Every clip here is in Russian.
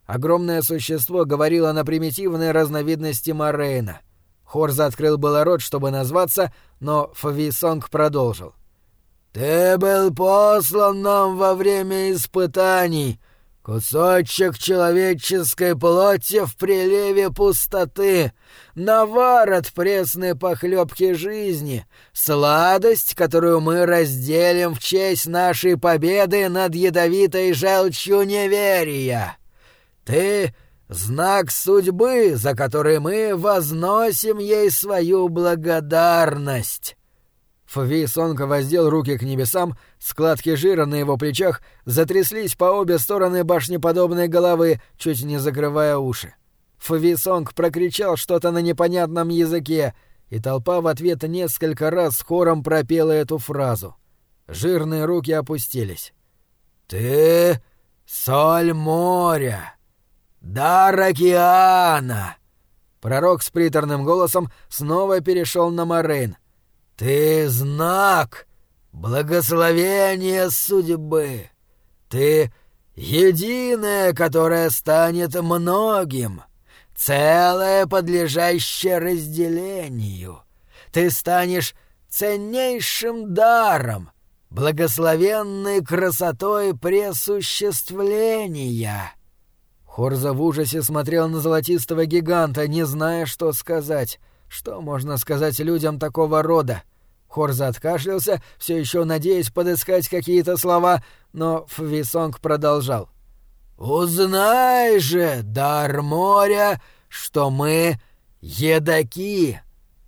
Огромное существо говорило на примитивной разновидности морейна. Хорза открыл было рот, чтобы назваться, но Фависонг продолжил. «Ты был послан нам во время испытаний, кусочек человеческой плоти в приливе пустоты, навар от пресной похлебки жизни, сладость, которую мы разделим в честь нашей победы над ядовитой желчью неверия. Ты — знак судьбы, за который мы возносим ей свою благодарность». Фависонг воздел руки к небесам, складки жира на его плечах затряслись по обе стороны башнеподобной головы, чуть не закрывая уши. Фависонг прокричал что-то на непонятном языке, и толпа в ответ несколько раз хором пропела эту фразу. Жирные руки опустились. «Ты — соль моря, дар океана!» Пророк с приторным голосом снова перешел на морейн. «Ты — знак, благословение судьбы. Ты — единое, которое станет многим, целое, подлежащее разделению. Ты станешь ценнейшим даром, благословенной красотой пресуществления». Хорза в ужасе смотрел на золотистого гиганта, не зная, что сказать. Что можно сказать людям такого рода? Хорза откашлялся, все еще надеясь подыскать какие-то слова, но Фависонг продолжал. «Узнай же, дар моря, что мы едоки.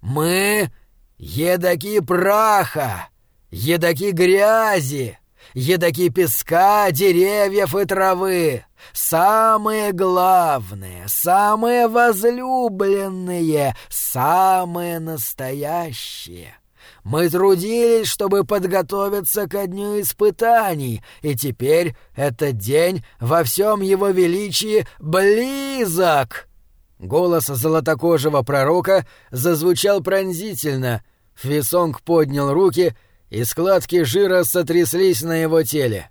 Мы едоки праха, едоки грязи, едоки песка, деревьев и травы. Самые главные, самые возлюбленные, самые настоящие. Мы трудились, чтобы подготовиться ко дню испытаний, и теперь этот день во всем его величии близок». Голос золотокожего пророка зазвучал пронзительно. Фависонг поднял руки, и складки жира сотряслись на его теле.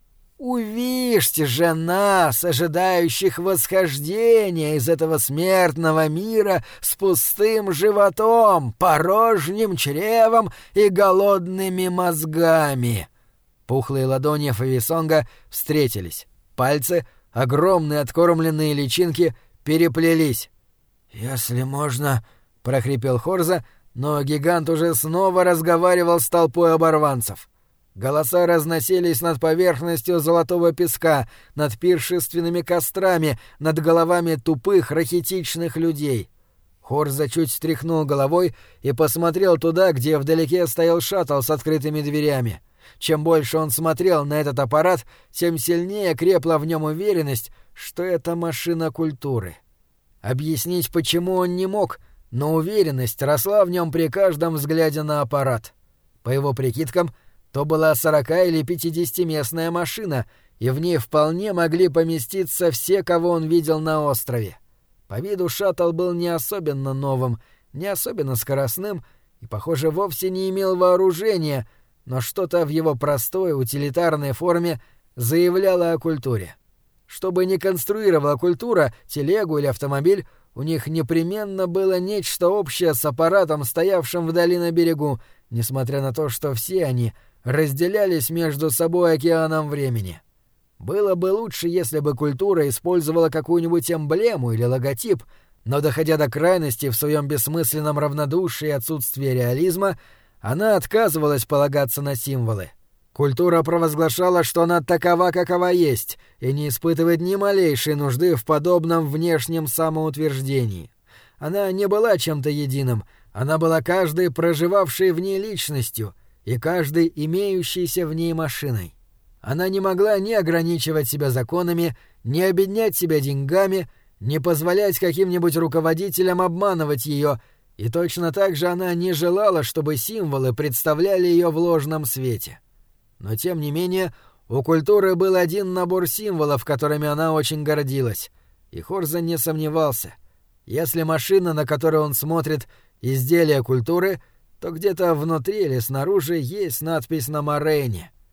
«Увижьте же нас, ожидающих восхождения из этого смертного мира с пустым животом, порожним чревом и голодными мозгами!» Пухлые ладони Фависонга встретились. Пальцы, огромные откормленные личинки, переплелись. «Если можно...» — прохрипел Хорза, но гигант уже снова разговаривал с толпой оборванцев. Голоса разносились над поверхностью золотого песка, над пиршественными кострами, над головами тупых рахитичных людей. Хорза чуть стряхнул головой и посмотрел туда, где вдалеке стоял шаттл с открытыми дверями. Чем больше он смотрел на этот аппарат, тем сильнее крепла в нем уверенность, что это машина культуры. Объяснить, почему он не мог, но уверенность росла в нем при каждом взгляде на аппарат. По его прикидкам, то была 40 или 50-местная машина, и в ней вполне могли поместиться все, кого он видел на острове. По виду шаттл был не особенно новым, не особенно скоростным и, похоже, вовсе не имел вооружения, но что-то в его простой, утилитарной форме заявляло о культуре. Что бы ни конструировала культура, телегу или автомобиль, у них непременно было нечто общее с аппаратом, стоявшим вдали на берегу, несмотря на то, что все они разделялись между собой океаном времени. Было бы лучше, если бы культура использовала какую-нибудь эмблему или логотип, но, доходя до крайности в своем бессмысленном равнодушии и отсутствии реализма, она отказывалась полагаться на символы. Культура провозглашала, что она такова, какова есть, и не испытывает ни малейшей нужды в подобном внешнем самоутверждении. Она не была чем-то единым, она была каждой проживавшей в ней личностью и каждой имеющейся в ней машиной. Она не могла ни ограничивать себя законами, ни обеднять себя деньгами, ни позволять каким-нибудь руководителям обманывать ее, и точно так же она не желала, чтобы символы представляли ее в ложном свете. Но тем не менее, у культуры был один набор символов, которыми она очень гордилась, и Хорза не сомневался. Если машина, на которую он смотрит, изделие культуры, то где-то внутри или снаружи есть надпись на морейне.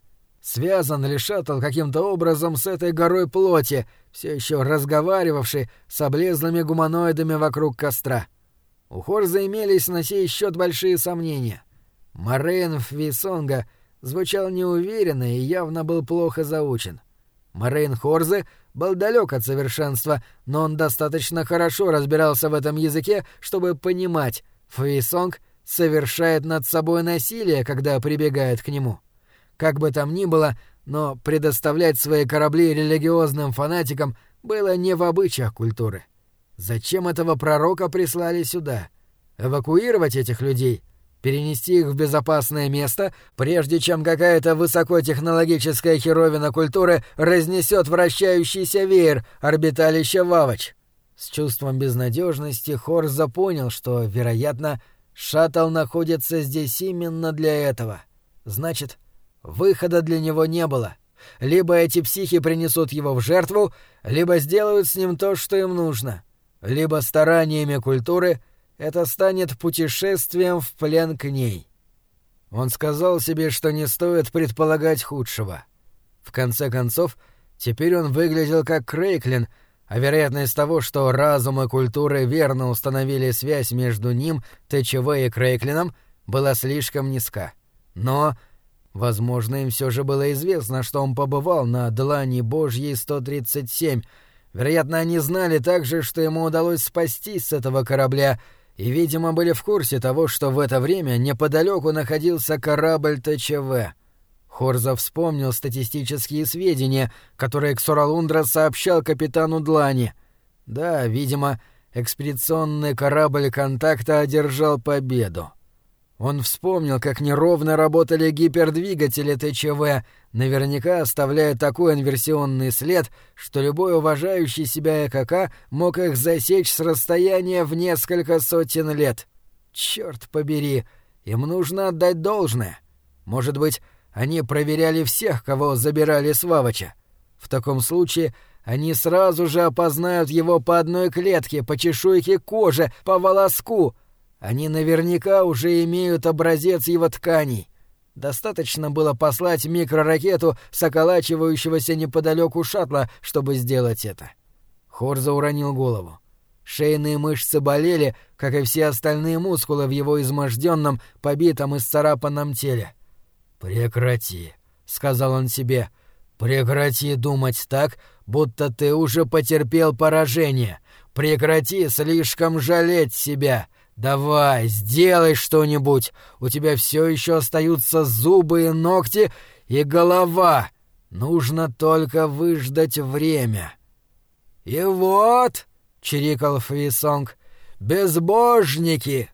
Связан ли шаттл каким-то образом с этой горой плоти, все еще разговаривавшей с облезлыми гуманоидами вокруг костра? У Хорза имелись на сей счет большие сомнения. Морейн Фвисонга звучал неуверенно и явно был плохо заучен. Морейн Хорзе был далек от совершенства, но он достаточно хорошо разбирался в этом языке, чтобы понимать, Фвисонг совершает над собой насилие, когда прибегает к нему. Как бы там ни было, но предоставлять свои корабли религиозным фанатикам было не в обычаях культуры. Зачем этого пророка прислали сюда? Эвакуировать этих людей? Перенести их в безопасное место, прежде чем какая-то высокотехнологическая херовина культуры разнесет вращающийся веер орбиталища Вавач? С чувством безнадежности Хорза понял, что, вероятно, шаттл находится здесь именно для этого. Значит, выхода для него не было. Либо эти психи принесут его в жертву, либо сделают с ним то, что им нужно. Либо стараниями культуры это станет путешествием в плен к ней. Он сказал себе, что не стоит предполагать худшего. В конце концов, теперь он выглядел как Крейклин, а вероятность того, что разум и культура верно установили связь между ним, ТЧВ и Крейклином, была слишком низка. Но, возможно, им все же было известно, что он побывал на Длани Божьей 137. Вероятно, они знали также, что ему удалось спастись с этого корабля, и, видимо, были в курсе того, что в это время неподалеку находился корабль ТЧВ. Хорза вспомнил статистические сведения, которые Ксоралундра сообщал капитану Длани. Да, видимо, экспедиционный корабль «Контакта» одержал победу. Он вспомнил, как неровно работали гипердвигатели ТЧВ, наверняка оставляя такой инверсионный след, что любой уважающий себя ЭКК мог их засечь с расстояния в несколько сотен лет. Чёрт побери, им нужно отдать должное. Может быть, они проверяли всех, кого забирали с Вавача. В таком случае они сразу же опознают его по одной клетке, по чешуйке кожи, по волоску. Они наверняка уже имеют образец его тканей. Достаточно было послать микроракету с околачивающегося неподалеку шаттла, чтобы сделать это. Хорза уронил голову. Шейные мышцы болели, как и все остальные мускулы в его изможденном, побитом и исцарапанном теле. «Прекрати», — сказал он себе, — «прекрати думать так, будто ты уже потерпел поражение. Прекрати слишком жалеть себя. Давай, сделай что-нибудь. У тебя все еще остаются зубы и ногти и голова. Нужно только выждать время». «И вот», — чирикал Фвисонг, — «безбожники,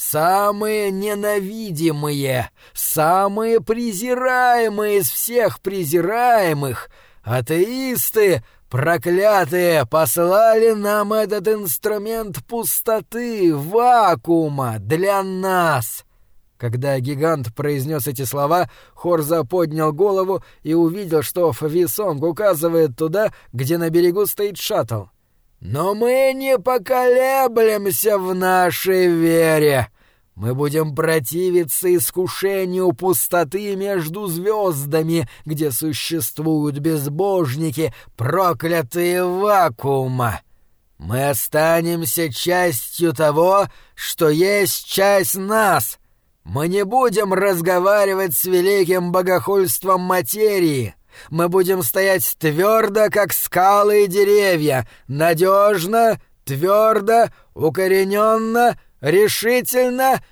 самые ненавидимые, самые презираемые из всех презираемых, атеисты, проклятые, послали нам этот инструмент пустоты, вакуума, для нас». Когда гигант произнес эти слова, Хорза поднял голову и увидел, что Фвисонг указывает туда, где на берегу стоит шаттл. «Но мы не поколеблемся в нашей вере. Мы будем противиться искушению пустоты между звездами, где существуют безбожники, проклятые вакуума. Мы останемся частью того, что есть часть нас. Мы не будем разговаривать с великим богохульством материи. Мы будем стоять твердо, как скалы и деревья, надежно, твердо, укорененно, решительно,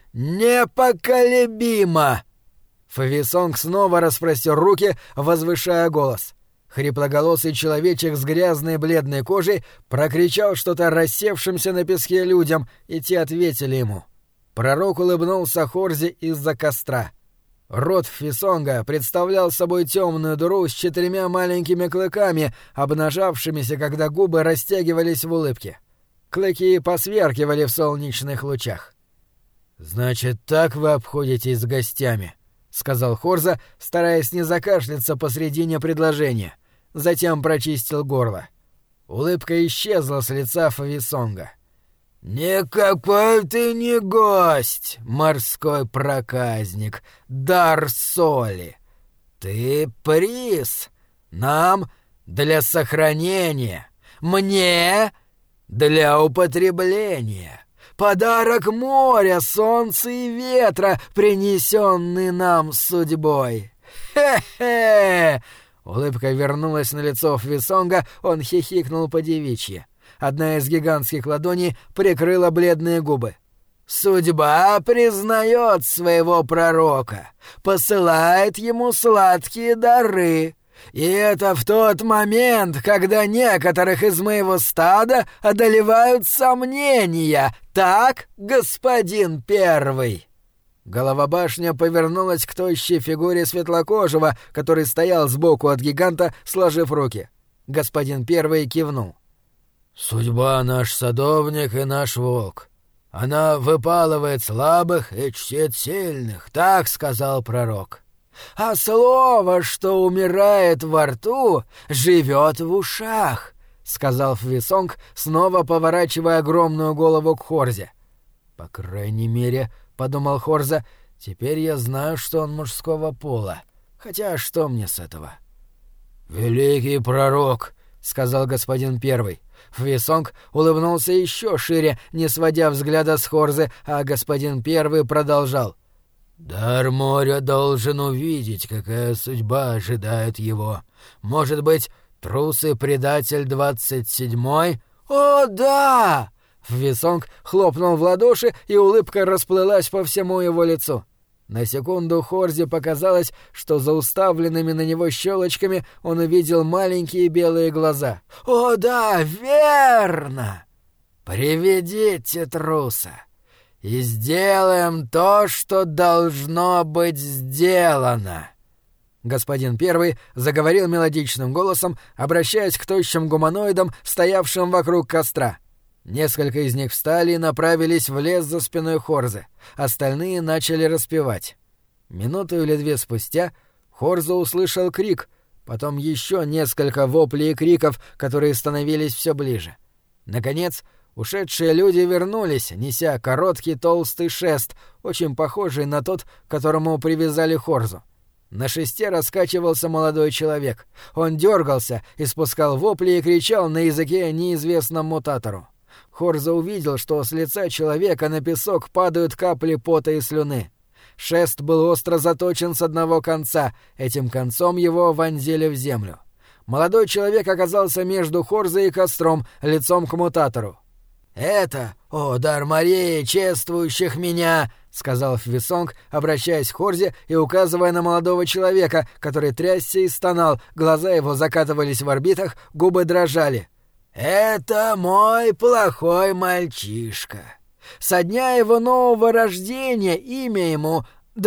непоколебимо». Фвисонг снова распростер руки, возвышая голос. Хриплоголосый человечек с грязной бледной кожей прокричал что-то рассевшимся на песке людям, и те ответили ему. Пророк улыбнулся Хорзе из-за костра. Рот Фвисонга представлял собой темную дыру с 4 маленькими клыками, обнажавшимися, когда губы растягивались в улыбке. Клыки посверкивали в солнечных лучах. «Значит, так вы обходитесь с гостями», — сказал Хорза, стараясь не закашляться посредине предложения. Затем прочистил горло. Улыбка исчезла с лица Фвисонга. «Никакой ты не гость, морской проказник, дар соли. «Ты приз. Нам для сохранения. Мне для употребления. Подарок моря, солнца и ветра, принесенный нам судьбой. Хе-хе!» Улыбка вернулась на лицо Фвисонга, он хихикнул по-девичьи. Одна из гигантских ладоней прикрыла бледные губы. «Судьба признает своего пророка, посылает ему сладкие дары. И это в тот момент, когда некоторых из моего стада одолевают сомнения. Так, господин первый?» Голова башня повернулась к тощей фигуре светлокожего, который стоял сбоку от гиганта, сложив руки. Господин первый кивнул. «Судьба наш садовник и наш волк. Она выпалывает слабых и чтит сильных, так сказал пророк. А слово, что умирает во рту, живет в ушах», — сказал Фвисонг, снова поворачивая огромную голову к Хорзе. «По крайней мере, — подумал Хорза, — теперь я знаю, что он мужского пола. Хотя что мне с этого?» «Великий пророк», — сказал господин первый. Фвисонг улыбнулся еще шире, не сводя взгляда с Хорзы, а господин первый продолжал. «Дар моря должен увидеть, какая судьба ожидает его. Может быть, трус и предатель 27-й?» «О, да!» Фвисонг хлопнул в ладоши, и улыбка расплылась по всему его лицу. На секунду Хорзе показалось, что за уставленными на него щелочками он увидел маленькие белые глаза. «О да, верно! Приведите труса, и сделаем то, что должно быть сделано!» Господин первый заговорил мелодичным голосом, обращаясь к тощим гуманоидам, стоявшим вокруг костра. Несколько из них встали и направились в лес за спиной Хорзы. Остальные начали распевать. Минуту или две спустя Хорза услышал крик, потом еще несколько воплей и криков, которые становились все ближе. Наконец, ушедшие люди вернулись, неся короткий толстый шест, очень похожий на тот, к которому привязали Хорзу. На шесте раскачивался молодой человек. Он дергался, испускал вопли и кричал на языке, неизвестном мутатору. Хорза увидел, что с лица человека на песок падают капли пота и слюны. Шест был остро заточен с одного конца, этим концом его вонзили в землю. Молодой человек оказался между Хорзой и костром, лицом к мутатору. «Это, о, дар морей, чествующих меня!» — сказал Фвисонг, обращаясь к Хорзе и указывая на молодого человека, который трясся и стонал, глаза его закатывались в орбитах, губы дрожали. «Это мой плохой мальчишка. Со дня его нового рождения имя ему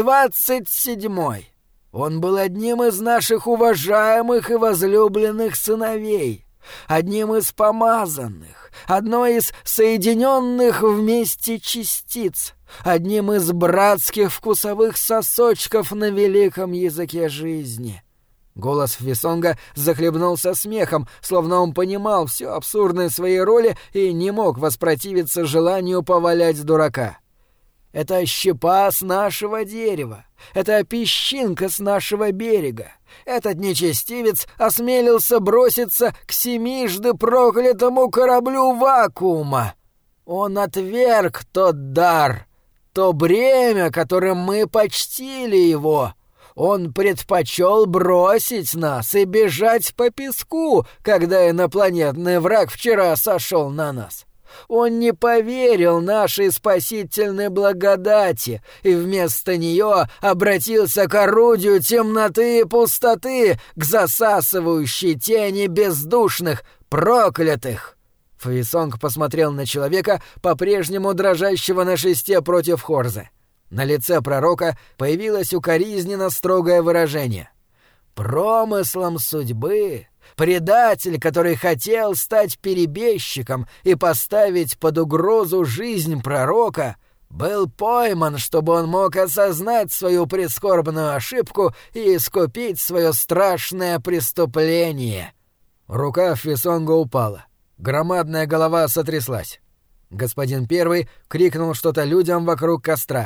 27-й. Он был одним из наших уважаемых и возлюбленных сыновей, одним из помазанных, одной из соединенных вместе частиц, одним из братских вкусовых сосочков на великом языке жизни». Голос Фвисонга захлебнулся смехом, словно он понимал всю абсурдность своей роли и не мог воспротивиться желанию повалять дурака. «Это щепа с нашего дерева, это песчинка с нашего берега. Этот нечестивец осмелился броситься к семижды проклятому кораблю вакуума. Он отверг тот дар, то бремя, которым мы почтили его». Он предпочел бросить нас и бежать по песку, когда инопланетный враг вчера сошел на нас. Он не поверил нашей спасительной благодати и вместо нее обратился к орудию темноты и пустоты, к засасывающей тени бездушных, проклятых. Фвисонг посмотрел на человека, по-прежнему дрожащего на шесте против Хорзы. На лице пророка появилось укоризненно строгое выражение. «Промыслом судьбы предатель, который хотел стать перебежчиком и поставить под угрозу жизнь пророка, был пойман, чтобы он мог осознать свою прискорбную ошибку и искупить свое страшное преступление». Рука Фвисонга упала. Громадная голова сотряслась. Господин первый крикнул что-то людям вокруг костра.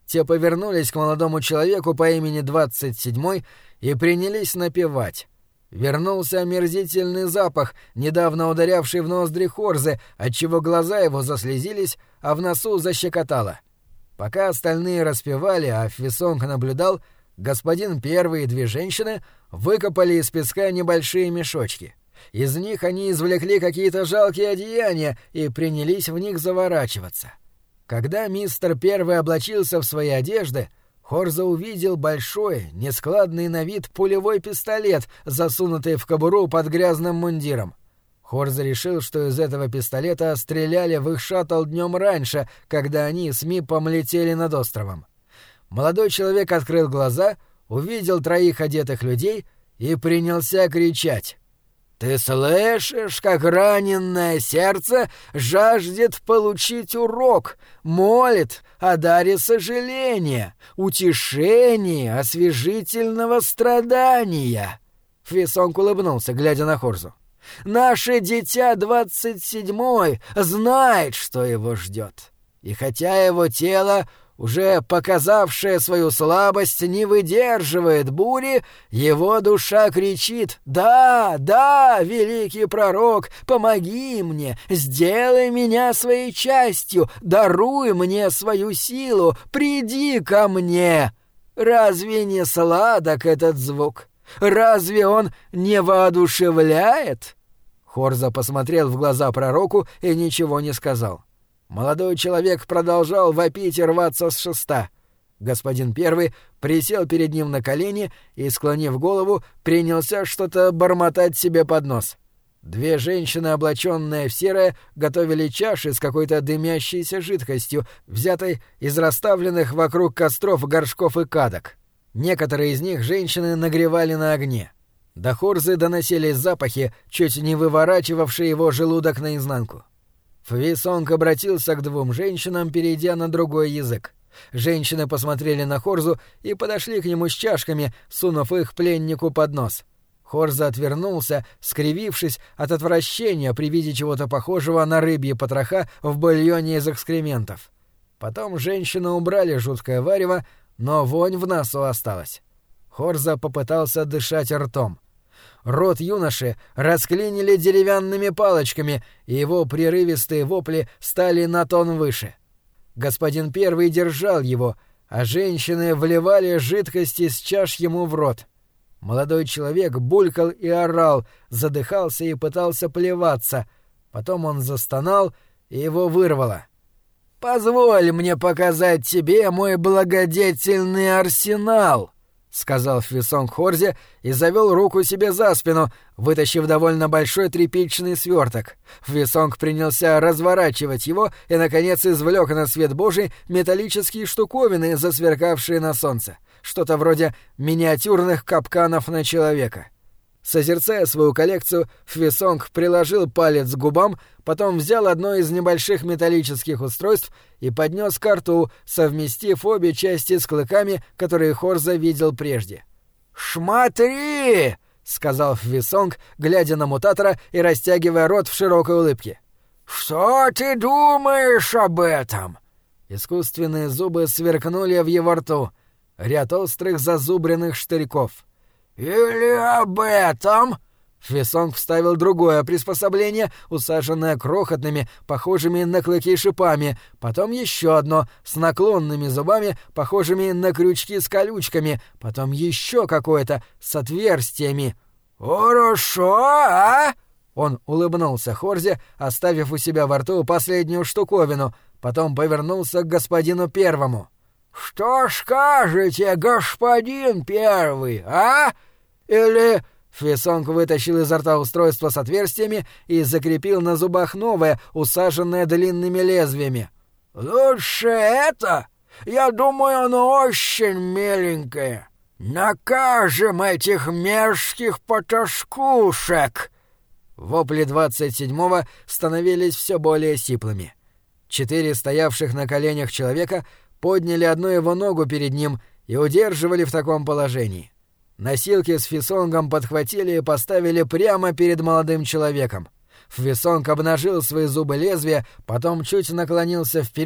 Те повернулись к молодому человеку по имени 27 и принялись напевать. Вернулся омерзительный запах, недавно ударявший в ноздри Хорзы, отчего глаза его заслезились, а в носу защекотало. Пока остальные распевали, а Фвисонг наблюдал, господин Первый и две женщины выкопали из песка небольшие мешочки. Из них они извлекли какие-то жалкие одеяния и принялись в них заворачиваться. Когда мистер Первый облачился в свои одежды, Хорза увидел большой, нескладный на вид пулевой пистолет, засунутый в кобуру под грязным мундиром. Хорза решил, что из этого пистолета стреляли в их шаттл днем раньше, когда они с Миппом летели над островом. Молодой человек открыл глаза, увидел троих одетых людей и принялся кричать. «Ты слышишь, как раненное сердце жаждет получить урок, молит о даре сожаления, утешения, освежительного страдания?» Фвисонг улыбнулся, глядя на Хорзу. «Наше дитя 27-й знает, что его ждет. И хотя его тело, уже показавшее свою слабость, не выдерживает бури, его душа кричит: «Да, да, великий пророк, помоги мне, сделай меня своей частью, даруй мне свою силу, приди ко мне». Разве не сладок этот звук? Разве он не воодушевляет?» Хорза посмотрел в глаза пророку и ничего не сказал. Молодой человек продолжал вопить и рваться с шеста. Господин Первый присел перед ним на колени и, склонив голову, принялся что-то бормотать себе под нос. Две женщины, облаченные в серое, готовили чаши с какой-то дымящейся жидкостью, взятой из расставленных вокруг костров горшков и кадок. Некоторые из них женщины нагревали на огне. До Хорзы доносились запахи, чуть не выворачивавшие его желудок наизнанку. Фвисонг обратился к двум женщинам, перейдя на другой язык. Женщины посмотрели на Хорзу и подошли к нему с чашками, сунув их пленнику под нос. Хорза отвернулся, скривившись от отвращения при виде чего-то похожего на рыбьи потроха в бульоне из экскрементов. Потом женщины убрали жуткое варево, но вонь в носу осталась. Хорза попытался дышать ртом. Рот юноши расклинили деревянными палочками, и его прерывистые вопли стали на тон выше. Господин Первый держал его, а женщины вливали жидкость из чаш ему в рот. Молодой человек булькал и орал, задыхался и пытался плеваться. Потом он застонал, и его вырвало. «Позволь мне показать тебе мой благодетельный арсенал», — сказал Фвисонг Хорзе и завел руку себе за спину, вытащив довольно большой тряпичный сверток. Фвисонг принялся разворачивать его и, наконец, извлек на свет Божий металлические штуковины, засверкавшие на солнце. Что-то вроде миниатюрных капканов на человека. Созерцая свою коллекцию, Фвисонг приложил палец к губам, потом взял одно из небольших металлических устройств и поднес ко рту, совместив обе части с клыками, которые Хорза видел прежде. «Шмотри!» — сказал Фвисонг, глядя на мутатора и растягивая рот в широкой улыбке. «Что ты думаешь об этом?» Искусственные зубы сверкнули в его рту. Ряд острых зазубренных штырьков. «Или об этом?» Фвисонг вставил другое приспособление, усаженное крохотными, похожими на клыки шипами, потом еще одно, с наклонными зубами, похожими на крючки с колючками, потом еще какое-то, с отверстиями. «Хорошо, а?» Он улыбнулся Хорзе, оставив у себя во рту последнюю штуковину, потом повернулся к господину Первому. «Что скажете, господин Первый, а? Или...» Фвисонг вытащил изо рта устройство с отверстиями и закрепил на зубах новое, усаженное длинными лезвиями. «Лучше это? Я думаю, оно очень миленькое. Накажем этих мерзких потаскушек!» Вопли 27-го становились все более сиплыми. 4 стоявших на коленях человека подняли одну его ногу перед ним и удерживали в таком положении. Носилки с Фвисонгом подхватили и поставили прямо перед молодым человеком. Фвисонг обнажил свои зубы лезвия, потом чуть наклонился вперед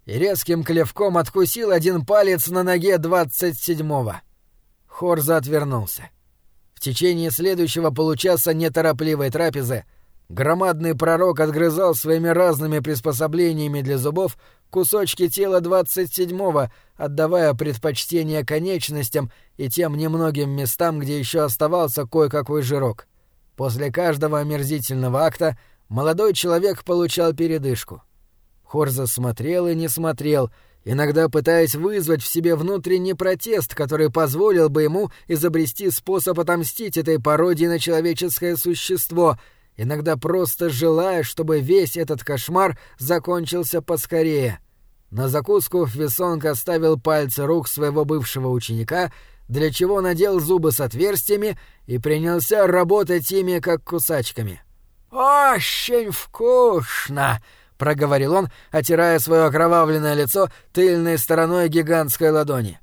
и резким клевком откусил один палец на ноге 27-го. Хорза отвернулся. В течение следующего получаса неторопливой трапезы громадный пророк отгрызал своими разными приспособлениями для зубов кусочки тела 27-го, отдавая предпочтение конечностям и тем немногим местам, где еще оставался кое-какой жирок. После каждого омерзительного акта молодой человек получал передышку. Хорза смотрел и не смотрел, иногда пытаясь вызвать в себе внутренний протест, который позволил бы ему изобрести способ отомстить этой пародии на человеческое существо, иногда просто желая, чтобы весь этот кошмар закончился поскорее. На закуску Фвисонг оставил пальцы рук своего бывшего ученика, для чего надел зубы с отверстиями и принялся работать ими, как кусачками. «Очень вкусно!» — проговорил он, отирая свое окровавленное лицо тыльной стороной гигантской ладони.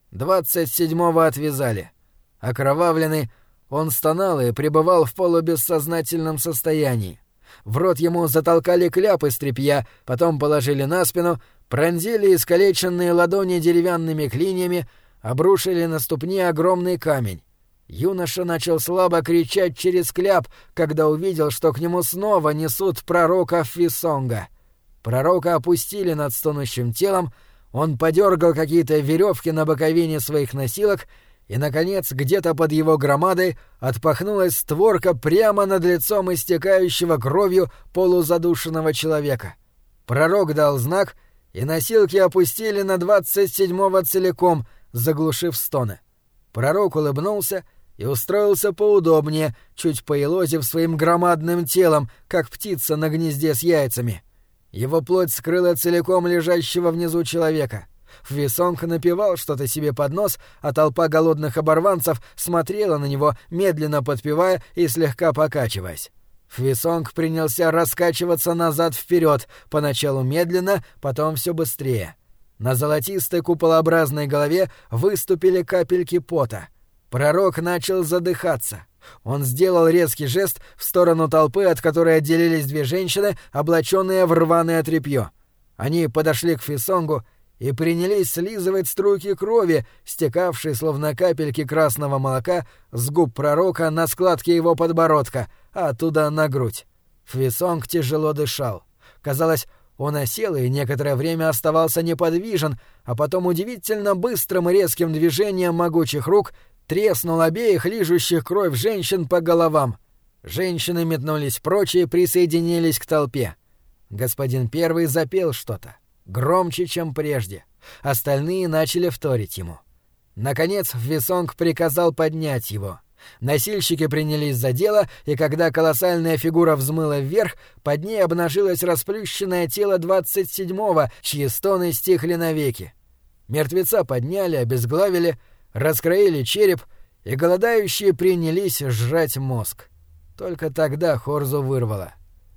27-го отвязали. Окровавленный, он стонал и пребывал в полубессознательном состоянии. В рот ему затолкали кляп из тряпья, потом положили на спину, пронзили искалеченные ладони деревянными клиньями, обрушили на ступни огромный камень. Юноша начал слабо кричать через кляп, когда увидел, что к нему снова несут пророка Фвисонга. Пророка опустили над стонущим телом, он подергал какие-то веревки на боковине своих носилок, и, наконец, где-то под его громадой отпахнулась створка прямо над лицом истекающего кровью полузадушенного человека. Пророк дал знак, и носилки опустили на 27-го целиком, заглушив стоны. Пророк улыбнулся и устроился поудобнее, чуть поелозив своим громадным телом, как птица на гнезде с яйцами. Его плоть скрыла целиком лежащего внизу человека. Фвисонг напевал что-то себе под нос, а толпа голодных оборванцев смотрела на него, медленно подпевая и слегка покачиваясь. Фвисонг принялся раскачиваться назад-вперед, поначалу медленно, потом все быстрее. На золотистой куполообразной голове выступили капельки пота. Пророк начал задыхаться. Он сделал резкий жест в сторону толпы, от которой отделились две женщины, облаченные в рваное тряпье. Они подошли к Фвисонгу и принялись слизывать струйки крови, стекавшие, словно капельки красного молока, с губ пророка на складке его подбородка, а оттуда на грудь. Фвисонг тяжело дышал. Казалось, он осел и некоторое время оставался неподвижен, а потом удивительно быстрым и резким движением могучих рук треснул обеих лижущих кровь женщин по головам. Женщины метнулись прочь и присоединились к толпе. Господин первый запел что-то, громче, чем прежде. Остальные начали вторить ему. Наконец Фвисонг приказал поднять его. Носильщики принялись за дело, и когда колоссальная фигура взмыла вверх, под ней обнажилось расплющенное тело 27-го, чьи стоны стихли навеки. Мертвеца подняли, обезглавили, раскроили череп, и голодающие принялись жрать мозг. Только тогда Хорзу вырвало.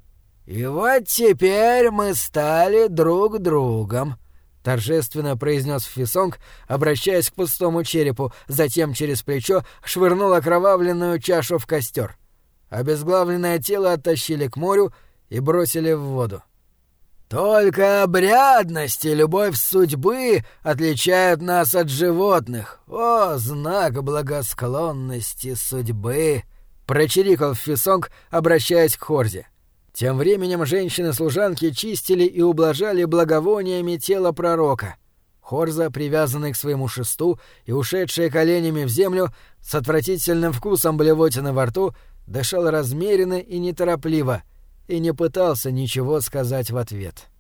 «И вот теперь мы стали друг другом», — торжественно произнес Фвисонг, обращаясь к пустому черепу, затем через плечо швырнул окровавленную чашу в костер. Обезглавленное тело оттащили к морю и бросили в воду. «Только обрядность и любовь судьбы отличают нас от животных. О, знак благосклонности судьбы!» — прочирикал Фвисонг, обращаясь к Хорзе. Тем временем женщины-служанки чистили и ублажали благовониями тело пророка. Хорза, привязанный к своему шесту и ушедший коленями в землю, с отвратительным вкусом блевотины во рту, дышал размеренно и неторопливо и не пытался ничего сказать в ответ.